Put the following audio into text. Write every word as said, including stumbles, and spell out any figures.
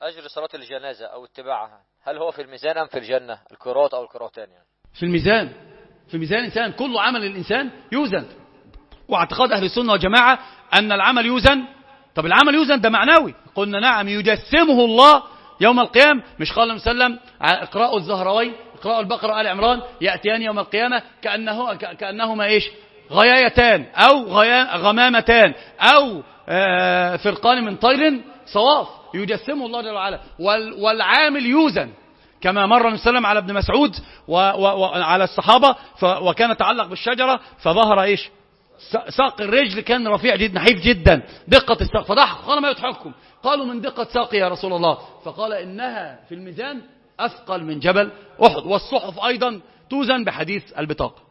أجر صلاة الجنازة أو اتباعها هل هو في الميزان أم في الجنة؟ القراءات أو القراءتان يعني. في الميزان، في ميزان الإنسان. كل عمل الإنسان يوزن، واعتقاد أهل السنة والجماعة أن العمل يوزن. طب العمل يوزن ده معنوي، قلنا نعم، يجسمه الله يوم القيامة. مش قال وسلم اقرأوا الزهروين، اقرأوا البقرة آل عمران، يأتيان يوم القيامة كأنه كأنهما إيش؟ غيايتان أو غيا غمامتان أو آه فرقان من طير صواف. يجسمه الله جل وعلا. والعامل يوزن كما مر النبي صلى الله عليه وسلم على ابن مسعود وعلى الصحابة، وكان تعلق بالشجرة فظهر إيش؟ ساق الرجل كان رفيع جدا، نحيف جدا، دقة الساق. فضحك قال ما يضحككم؟ قالوا من دقة ساقي يا رسول الله. فقال إنها في الميزان أثقل من جبل أحد. والصحف أيضا توزن بحديث البطاقة.